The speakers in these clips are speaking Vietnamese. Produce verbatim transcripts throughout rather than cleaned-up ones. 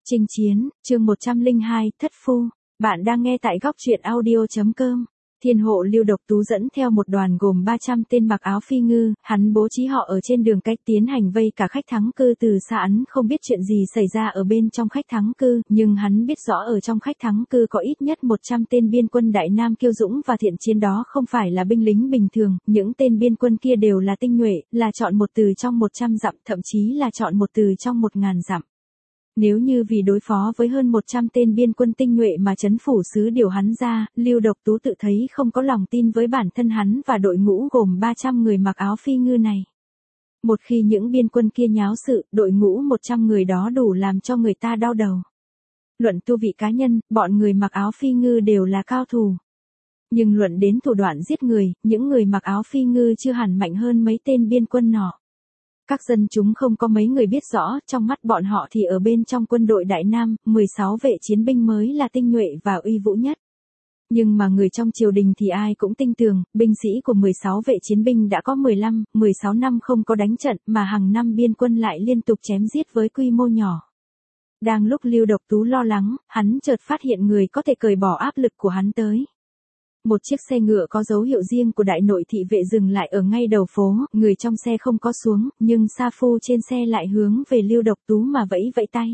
Chinh chiến, chương một trăm lẻ hai, thất phu. Bạn đang nghe tại góc truyện audio.com. Thiên hộ Lưu Độc Tú dẫn theo một đoàn gồm ba trăm tên mặc áo phi ngư, hắn bố trí họ ở trên đường cách tiến hành vây cả khách thắng cư từ xa. Hắn không biết chuyện gì xảy ra ở bên trong khách thắng cư, nhưng hắn biết rõ ở trong khách thắng cư có ít nhất một trăm tên biên quân Đại Nam kiêu dũng và thiện chiến, đó không phải là binh lính bình thường, những tên biên quân kia đều là tinh nhuệ, là chọn một từ trong một trăm dặm, thậm chí là chọn một từ trong một ngàn dặm. Nếu như vì đối phó với hơn một trăm tên biên quân tinh nhuệ mà trấn phủ sứ điều hắn ra, Lưu Độc Tú tự thấy không có lòng tin với bản thân hắn và đội ngũ gồm ba trăm người mặc áo phi ngư này. Một khi những biên quân kia nháo sự, đội ngũ một trăm người đó đủ làm cho người ta đau đầu. Luận tu vị cá nhân, bọn người mặc áo phi ngư đều là cao thủ. Nhưng luận đến thủ đoạn giết người, những người mặc áo phi ngư chưa hẳn mạnh hơn mấy tên biên quân nọ. Các dân chúng không có mấy người biết rõ, trong mắt bọn họ thì ở bên trong quân đội Đại Nam, mười sáu vệ chiến binh mới là tinh nhuệ và uy vũ nhất. Nhưng mà người trong triều đình thì ai cũng tin tưởng, binh sĩ của mười sáu vệ chiến binh đã có mười lăm, mười sáu năm không có đánh trận, mà hàng năm biên quân lại liên tục chém giết với quy mô nhỏ. Đang lúc Lưu Độc Tú lo lắng, hắn chợt phát hiện người có thể cởi bỏ áp lực của hắn tới. Một chiếc xe ngựa có dấu hiệu riêng của đại nội thị vệ dừng lại ở ngay đầu phố, người trong xe không có xuống, nhưng sa phu trên xe lại hướng về Lưu Độc Tú mà vẫy vẫy tay.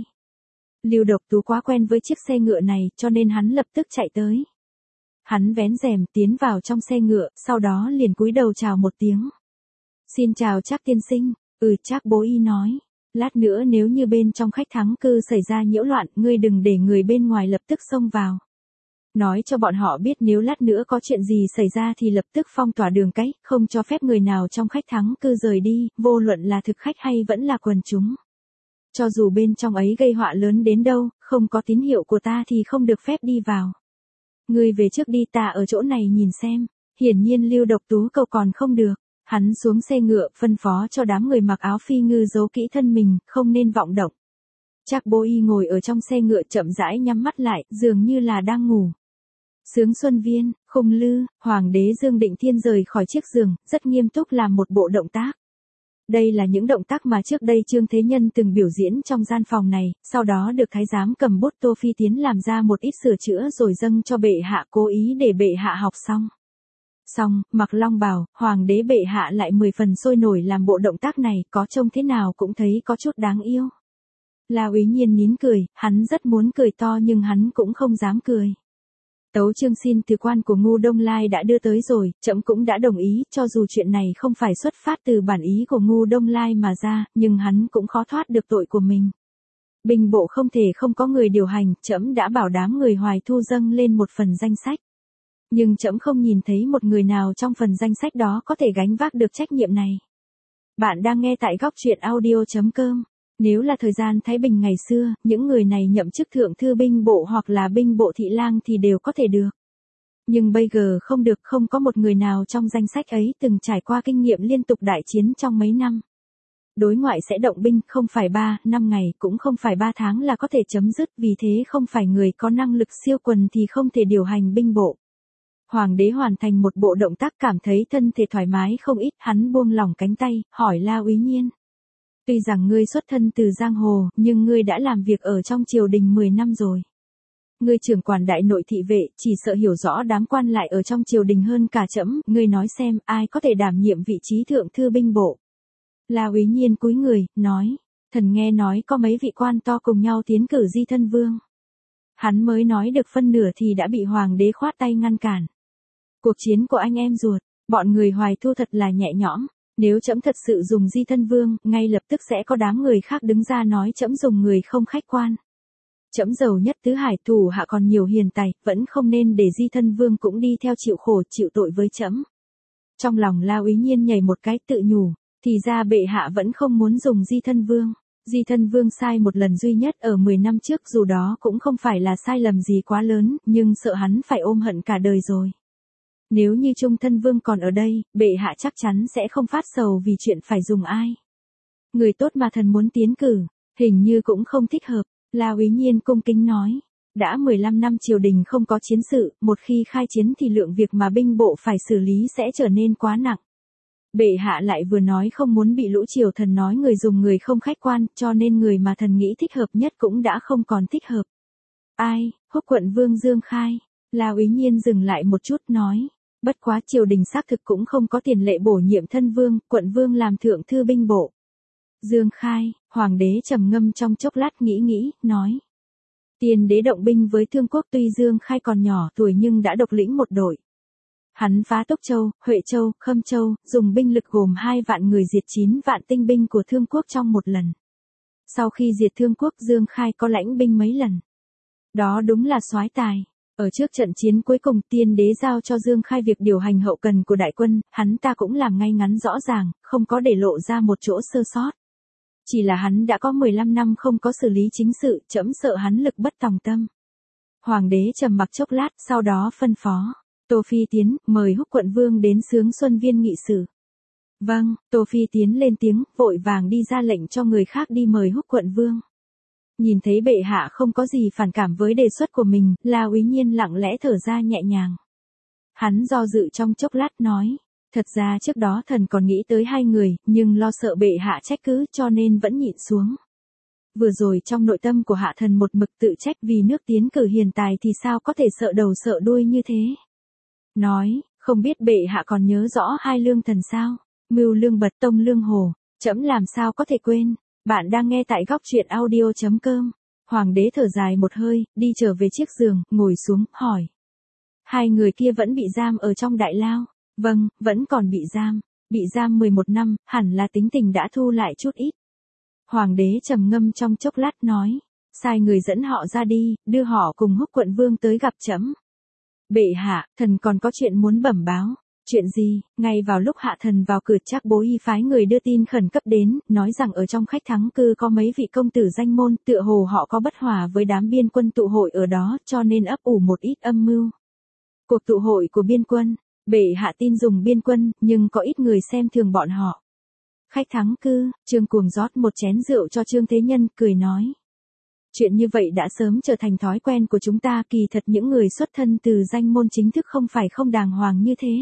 Lưu Độc Tú quá quen với chiếc xe ngựa này, cho nên hắn lập tức chạy tới. Hắn vén rèm tiến vào trong xe ngựa, sau đó liền cúi đầu chào một tiếng. Xin chào Trác tiên sinh. Ừ, Trác bố y nói. Lát nữa nếu như bên trong khách thắng cư xảy ra nhiễu loạn, ngươi đừng để người bên ngoài lập tức xông vào. Nói cho bọn họ biết nếu lát nữa có chuyện gì xảy ra thì lập tức phong tỏa đường cái, không cho phép người nào trong khách thắng cư rời đi, vô luận là thực khách hay vẫn là quần chúng. Cho dù bên trong ấy gây họa lớn đến đâu, không có tín hiệu của ta thì không được phép đi vào. Ngươi về trước đi, ta ở chỗ này nhìn xem. Hiển nhiên Lưu Độc Tú cầu còn không được. Hắn xuống xe ngựa, phân phó cho đám người mặc áo phi ngư giấu kỹ thân mình, không nên vọng động. Trác bố y ngồi ở trong xe ngựa chậm rãi nhắm mắt lại, dường như là đang ngủ. Sướng Xuân Viên, Khung Lư, Hoàng đế Dương Định Thiên rời khỏi chiếc giường, rất nghiêm túc làm một bộ động tác. Đây là những động tác mà trước đây Trương Thế Nhân từng biểu diễn trong gian phòng này, sau đó được thái giám cầm bút Tô Phi Tiến làm ra một ít sửa chữa rồi dâng cho bệ hạ, cố ý để bệ hạ học xong. Xong, mặc long bào, Hoàng đế bệ hạ lại mười phần sôi nổi làm bộ động tác này, có trông thế nào cũng thấy có chút đáng yêu. La Úy Nhiên nín cười, hắn rất muốn cười to nhưng hắn cũng không dám cười. Tấu chương xin từ quan của Ngô Đông Lai đã đưa tới rồi, trẫm cũng đã đồng ý, cho dù chuyện này không phải xuất phát từ bản ý của Ngô Đông Lai mà ra, nhưng hắn cũng khó thoát được tội của mình. Binh bộ không thể không có người điều hành, trẫm đã bảo đám người Hoài Thu dâng lên một phần danh sách. Nhưng trẫm không nhìn thấy một người nào trong phần danh sách đó có thể gánh vác được trách nhiệm này. Bạn đang nghe tại góc truyện audio.com. Nếu là thời gian Thái Bình ngày xưa, những người này nhậm chức thượng thư binh bộ hoặc là binh bộ thị lang thì đều có thể được. Nhưng bây giờ không được, không có một người nào trong danh sách ấy từng trải qua kinh nghiệm liên tục đại chiến trong mấy năm. Đối ngoại sẽ động binh, không phải ba, năm ngày, cũng không phải ba tháng là có thể chấm dứt, vì thế không phải người có năng lực siêu quần thì không thể điều hành binh bộ. Hoàng đế hoàn thành một bộ động tác cảm thấy thân thể thoải mái không ít, hắn buông lỏng cánh tay, hỏi La Úy Nhiên. Tuy rằng ngươi xuất thân từ giang hồ, nhưng ngươi đã làm việc ở trong triều đình mười năm rồi. Ngươi trưởng quản đại nội thị vệ, chỉ sợ hiểu rõ đám quan lại ở trong triều đình hơn cả trẫm, ngươi nói xem, ai có thể đảm nhiệm vị trí thượng thư binh bộ. La Úy Nhiên cúi người, nói, thần nghe nói có mấy vị quan to cùng nhau tiến cử Di Thân Vương. Hắn mới nói được phân nửa thì đã bị hoàng đế khoát tay ngăn cản. Cuộc chiến của anh em ruột, bọn người Hoài Thu thật là nhẹ nhõm. Nếu trẫm thật sự dùng Di Thân Vương, ngay lập tức sẽ có đám người khác đứng ra nói trẫm dùng người không khách quan. Trẫm giàu nhất tứ hải, thủ hạ còn nhiều hiền tài, vẫn không nên để Di Thân Vương cũng đi theo chịu khổ chịu tội với trẫm. Trong lòng La Úy Nhiên nhảy một cái tự nhủ, thì ra bệ hạ vẫn không muốn dùng Di Thân Vương. Di Thân Vương sai một lần duy nhất ở mười năm trước, dù đó cũng không phải là sai lầm gì quá lớn, nhưng sợ hắn phải ôm hận cả đời rồi. Nếu như Trung Thân Vương còn ở đây, bệ hạ chắc chắn sẽ không phát sầu vì chuyện phải dùng ai. Người tốt mà thần muốn tiến cử, hình như cũng không thích hợp, La Úy Nhiên cung kính nói. Đã mười lăm năm triều đình không có chiến sự, một khi khai chiến thì lượng việc mà binh bộ phải xử lý sẽ trở nên quá nặng. Bệ hạ lại vừa nói không muốn bị lũ triều thần nói người dùng người không khách quan, cho nên người mà thần nghĩ thích hợp nhất cũng đã không còn thích hợp. Ai, Húc quận vương Dương Khai. La Úy Nhiên dừng lại một chút nói. Bất quá triều đình xác thực cũng không có tiền lệ bổ nhiệm thân vương, quận vương làm thượng thư binh bộ. Dương Khai, hoàng đế trầm ngâm trong chốc lát nghĩ nghĩ, nói. Tiên đế động binh với Thương Quốc, tuy Dương Khai còn nhỏ tuổi nhưng đã độc lĩnh một đội. Hắn phá Tốc Châu, Huệ Châu, Khâm Châu, dùng binh lực gồm hai vạn người diệt chín vạn tinh binh của Thương Quốc trong một lần. Sau khi diệt Thương Quốc, Dương Khai có lãnh binh mấy lần. Đó đúng là soái tài. Ở trước trận chiến cuối cùng, tiên đế giao cho Dương Khai việc điều hành hậu cần của đại quân, hắn ta cũng làm ngay ngắn rõ ràng, không có để lộ ra một chỗ sơ sót. Chỉ là hắn đã có mười lăm năm không có xử lý chính sự, trẫm sợ hắn lực bất tòng tâm. Hoàng đế trầm mặc chốc lát, sau đó phân phó. Tô Phi Tiến, mời Húc quận vương đến Sướng Xuân Viên nghị sự. Vâng, Tô Phi Tiến lên tiếng, vội vàng đi ra lệnh cho người khác đi mời Húc quận vương. Nhìn thấy bệ hạ không có gì phản cảm với đề xuất của mình, La Úy Nhiên lặng lẽ thở ra nhẹ nhàng. Hắn do dự trong chốc lát nói, thật ra trước đó thần còn nghĩ tới hai người, nhưng lo sợ bệ hạ trách cứ cho nên vẫn nhịn xuống. Vừa rồi trong nội tâm của hạ thần một mực tự trách vì nước tiến cử hiền tài thì sao có thể sợ đầu sợ đuôi như thế. Nói, không biết bệ hạ còn nhớ rõ hai lương thần sao, Mưu Lương Bật, Tông Lương Hồ, trẫm làm sao có thể quên. Bạn đang nghe tại góc truyện audio chấm com. Hoàng đế thở dài một hơi, đi trở về chiếc giường, ngồi xuống, hỏi. Hai người kia vẫn bị giam ở trong đại lao. Vâng, vẫn còn bị giam. Bị giam mười một năm, hẳn là tính tình đã thu lại chút ít. Hoàng đế trầm ngâm trong chốc lát nói. Sai người dẫn họ ra đi, đưa họ cùng Húc quận vương tới gặp trẫm. Bệ hạ, thần còn có chuyện muốn bẩm báo. Chuyện gì? Ngay vào lúc hạ thần vào cửa, Trác Bố Hy phái người đưa tin khẩn cấp đến, nói rằng ở trong khách thắng cư có mấy vị công tử danh môn, tựa hồ họ có bất hòa với đám biên quân tụ hội ở đó, cho nên ấp ủ một ít âm mưu. Cuộc tụ hội của biên quân, bệ hạ tin dùng biên quân, nhưng có ít người xem thường bọn họ. Khách thắng cư, Trương Cuồng rót một chén rượu cho Trương Thế Nhân, cười nói. Chuyện như vậy đã sớm trở thành thói quen của chúng ta, kỳ thật những người xuất thân từ danh môn chính thức không phải không đàng hoàng như thế.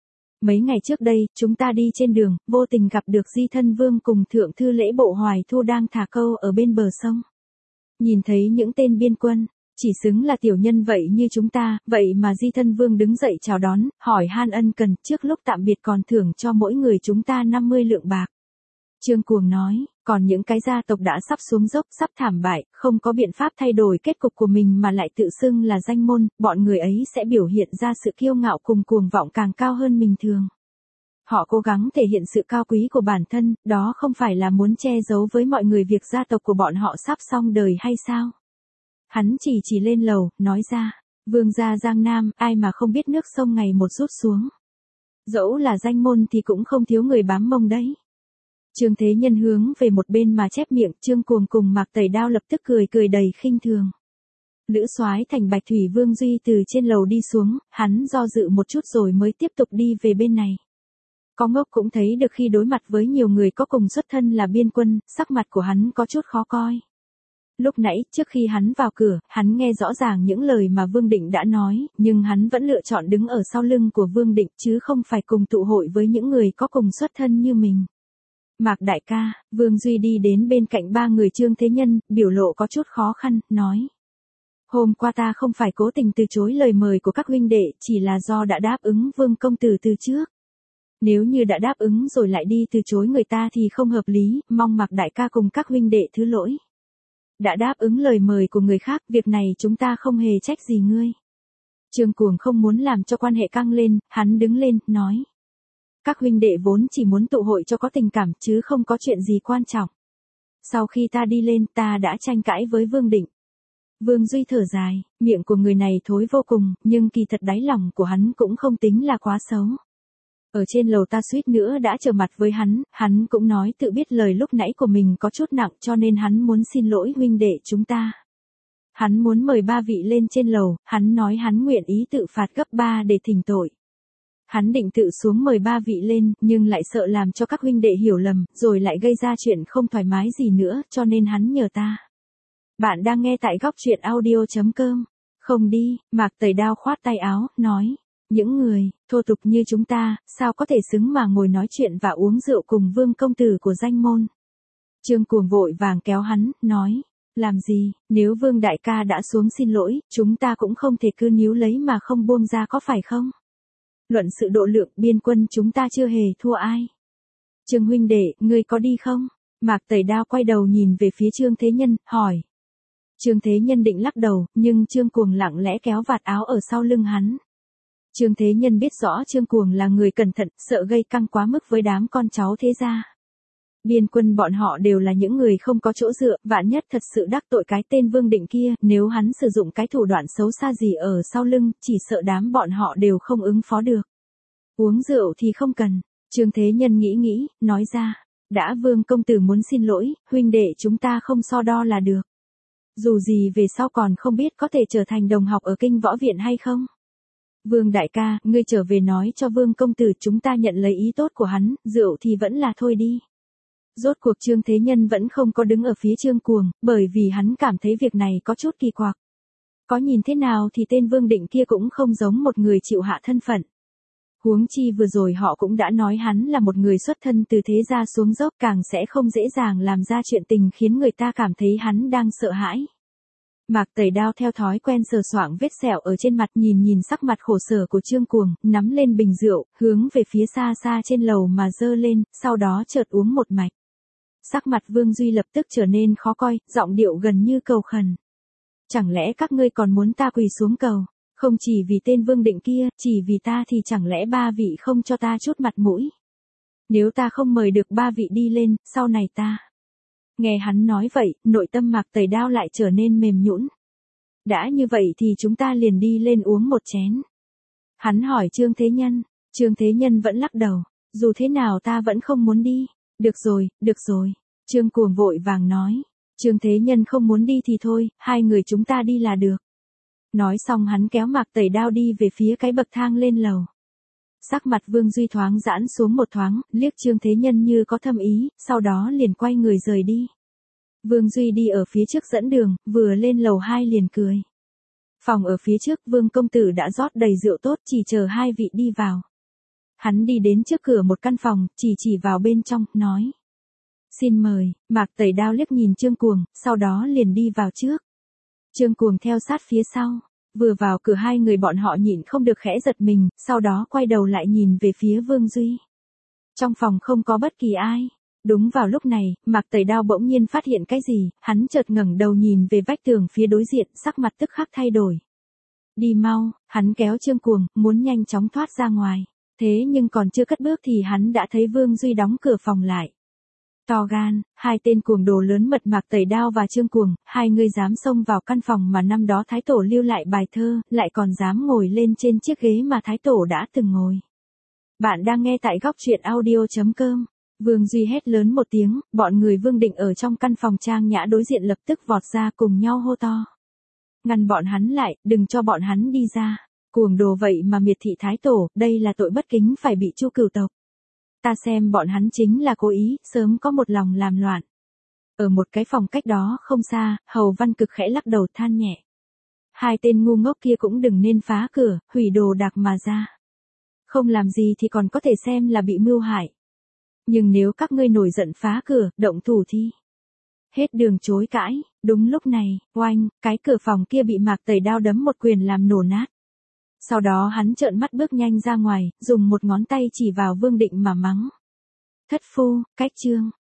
Mấy ngày trước đây, chúng ta đi trên đường, vô tình gặp được Di Thân Vương cùng Thượng Thư Lễ Bộ Hoài Thu đang thả câu ở bên bờ sông. Nhìn thấy những tên biên quân, chỉ xứng là tiểu nhân vậy như chúng ta, vậy mà Di Thân Vương đứng dậy chào đón, hỏi han ân cần, trước lúc tạm biệt còn thưởng cho mỗi người chúng ta năm mươi lượng bạc. Trương Cuồng nói, còn những cái gia tộc đã sắp xuống dốc, sắp thảm bại, không có biện pháp thay đổi kết cục của mình mà lại tự xưng là danh môn, bọn người ấy sẽ biểu hiện ra sự kiêu ngạo cùng cuồng vọng càng cao hơn bình thường. Họ cố gắng thể hiện sự cao quý của bản thân, đó không phải là muốn che giấu với mọi người việc gia tộc của bọn họ sắp xong đời hay sao? Hắn chỉ chỉ lên lầu, nói ra, vương gia Giang Nam, ai mà không biết nước sông ngày một rút xuống. Dẫu là danh môn thì cũng không thiếu người bám mông đấy. Trương Thế Nhân hướng về một bên mà chép miệng, Trương Cuồng cùng Mạc Tẩy Đao lập tức cười cười đầy khinh thường. Lữ soái thành Bạch Thủy Vương Duy từ trên lầu đi xuống, hắn do dự một chút rồi mới tiếp tục đi về bên này. Có ngốc cũng thấy được khi đối mặt với nhiều người có cùng xuất thân là biên quân, sắc mặt của hắn có chút khó coi. Lúc nãy, trước khi hắn vào cửa, hắn nghe rõ ràng những lời mà Vương Định đã nói, nhưng hắn vẫn lựa chọn đứng ở sau lưng của Vương Định chứ không phải cùng tụ hội với những người có cùng xuất thân như mình. Mạc đại ca, Vương Duy đi đến bên cạnh ba người Trương Thế Nhân, biểu lộ có chút khó khăn, nói. Hôm qua ta không phải cố tình từ chối lời mời của các huynh đệ, chỉ là do đã đáp ứng Vương công tử từ trước. Nếu như đã đáp ứng rồi lại đi từ chối người ta thì không hợp lý, mong Mạc đại ca cùng các huynh đệ thứ lỗi. Đã đáp ứng lời mời của người khác, việc này chúng ta không hề trách gì ngươi. Trương Cuồng không muốn làm cho quan hệ căng lên, hắn đứng lên, nói. Các huynh đệ vốn chỉ muốn tụ hội cho có tình cảm chứ không có chuyện gì quan trọng. Sau khi ta đi lên ta đã tranh cãi với Vương Định. Vương Duy thở dài, miệng của người này thối vô cùng, nhưng kỳ thật đáy lòng của hắn cũng không tính là quá xấu. Ở trên lầu ta suýt nữa đã trở mặt với hắn, hắn cũng nói tự biết lời lúc nãy của mình có chút nặng cho nên hắn muốn xin lỗi huynh đệ chúng ta. Hắn muốn mời ba vị lên trên lầu, hắn nói hắn nguyện ý tự phạt gấp ba để thỉnh tội. Hắn định tự xuống mời ba vị lên, nhưng lại sợ làm cho các huynh đệ hiểu lầm, rồi lại gây ra chuyện không thoải mái gì nữa, cho nên hắn nhờ ta. Bạn đang nghe tại góc truyện audio chấm com. Không đi, Mạc Tẩy Đao khoát tay áo, nói. Những người, thô tục như chúng ta, sao có thể xứng mà ngồi nói chuyện và uống rượu cùng vương công tử của danh môn. Trương Cuồng vội vàng kéo hắn, nói, làm gì, nếu vương đại ca đã xuống xin lỗi, chúng ta cũng không thể cứ níu lấy mà không buông ra có phải không? Luận sự độ lượng biên quân chúng ta chưa hề thua ai. Trương huynh đệ, ngươi có đi không? Mạc Tẩy Đao quay đầu nhìn về phía Trương Thế Nhân, hỏi. Trương Thế Nhân định lắc đầu, nhưng Trương Cuồng lặng lẽ kéo vạt áo ở sau lưng hắn. Trương Thế Nhân biết rõ Trương Cuồng là người cẩn thận, sợ gây căng quá mức với đám con cháu thế gia. Biên quân bọn họ đều là những người không có chỗ dựa, vạn nhất thật sự đắc tội cái tên Vương Định kia, nếu hắn sử dụng cái thủ đoạn xấu xa gì ở sau lưng, chỉ sợ đám bọn họ đều không ứng phó được. Uống rượu thì không cần, Trương Thế Nhân nghĩ nghĩ, nói ra, đã Vương công tử muốn xin lỗi, huynh đệ chúng ta không so đo là được. Dù gì về sau còn không biết có thể trở thành đồng học ở kinh võ viện hay không. Vương đại ca, ngươi trở về nói cho Vương công tử chúng ta nhận lấy ý tốt của hắn, rượu thì vẫn là thôi đi. Rốt cuộc Trương Thế Nhân vẫn không có đứng ở phía Trương Cuồng, bởi vì hắn cảm thấy việc này có chút kỳ quặc. Có nhìn thế nào thì tên Vương Định kia cũng không giống một người chịu hạ thân phận. Huống chi vừa rồi họ cũng đã nói hắn là một người xuất thân từ thế gia xuống dốc, càng sẽ không dễ dàng làm ra chuyện tình khiến người ta cảm thấy hắn đang sợ hãi. Mạc Tẩy Đao theo thói quen sờ soạng vết sẹo ở trên mặt, nhìn nhìn sắc mặt khổ sở của Trương Cuồng, nắm lên bình rượu, hướng về phía xa xa trên lầu mà dơ lên, sau đó chợt uống một mạch. Sắc mặt Vương Duy lập tức trở nên khó coi, giọng điệu gần như cầu khẩn. Chẳng lẽ các ngươi còn muốn ta quỳ xuống cầu? Không chỉ vì tên Vương Định kia, chỉ vì ta thì chẳng lẽ ba vị không cho ta chút mặt mũi? Nếu ta không mời được ba vị đi lên, sau này ta... Nghe hắn nói vậy, nội tâm Mạc Tẩy Đao lại trở nên mềm nhũn. Đã như vậy thì chúng ta liền đi lên uống một chén. Hắn hỏi Trương Thế Nhân, Trương Thế Nhân vẫn lắc đầu, dù thế nào ta vẫn không muốn đi. Được rồi, được rồi, Trương Cuồng vội vàng nói. Trương Thế Nhân không muốn đi thì thôi, hai người chúng ta đi là được. Nói xong hắn kéo Mạc Tẩy Đao đi về phía cái bậc thang lên lầu. Sắc mặt Vương Duy thoáng giãn xuống một thoáng, liếc Trương Thế Nhân như có thâm ý, sau đó liền quay người rời đi. Vương Duy đi ở phía trước dẫn đường, vừa lên lầu hai liền cười. Phòng ở phía trước Vương công tử đã rót đầy rượu tốt, chỉ chờ hai vị đi vào. Hắn đi đến trước cửa một căn phòng, chỉ chỉ vào bên trong, nói. Xin mời, Mạc Tẩy Đao liếc nhìn Trương Cuồng, sau đó liền đi vào trước. Trương Cuồng theo sát phía sau. Vừa vào cửa hai người bọn họ nhịn không được khẽ giật mình, sau đó quay đầu lại nhìn về phía Vương Duy. Trong phòng không có bất kỳ ai. Đúng vào lúc này, Mạc Tẩy Đao bỗng nhiên phát hiện cái gì, hắn chợt ngẩng đầu nhìn về vách tường phía đối diện, sắc mặt tức khắc thay đổi. Đi mau, hắn kéo Trương Cuồng, muốn nhanh chóng thoát ra ngoài. Thế nhưng còn chưa cất bước thì hắn đã thấy Vương Duy đóng cửa phòng lại. To gan, hai tên cuồng đồ lớn mật Mạc Tẩy Đao và Trương Cuồng, hai người dám xông vào căn phòng mà năm đó Thái Tổ lưu lại bài thơ, lại còn dám ngồi lên trên chiếc ghế mà Thái Tổ đã từng ngồi. Bạn đang nghe tại góc truyện audio chấm com. Vương Duy hét lớn một tiếng, bọn người Vương Định ở trong căn phòng trang nhã đối diện lập tức vọt ra cùng nhau hô to. Ngăn bọn hắn lại, đừng cho bọn hắn đi ra. Cuồng đồ vậy mà miệt thị Thái Tổ, đây là tội bất kính phải bị chu cửu tộc. Ta xem bọn hắn chính là cố ý, sớm có một lòng làm loạn. Ở một cái phòng cách đó không xa, Hầu Văn Cực khẽ lắc đầu than nhẹ. Hai tên ngu ngốc kia cũng đừng nên phá cửa, hủy đồ đạc mà ra. Không làm gì thì còn có thể xem là bị mưu hại. Nhưng nếu các ngươi nổi giận phá cửa, động thủ thì... Hết đường chối cãi, đúng lúc này, oanh, cái cửa phòng kia bị Mạc Tẩy Đao đấm một quyền làm nổ nát. Sau đó hắn trợn mắt bước nhanh ra ngoài, dùng một ngón tay chỉ vào Vương Định mà mắng. Thất phu, cách chương,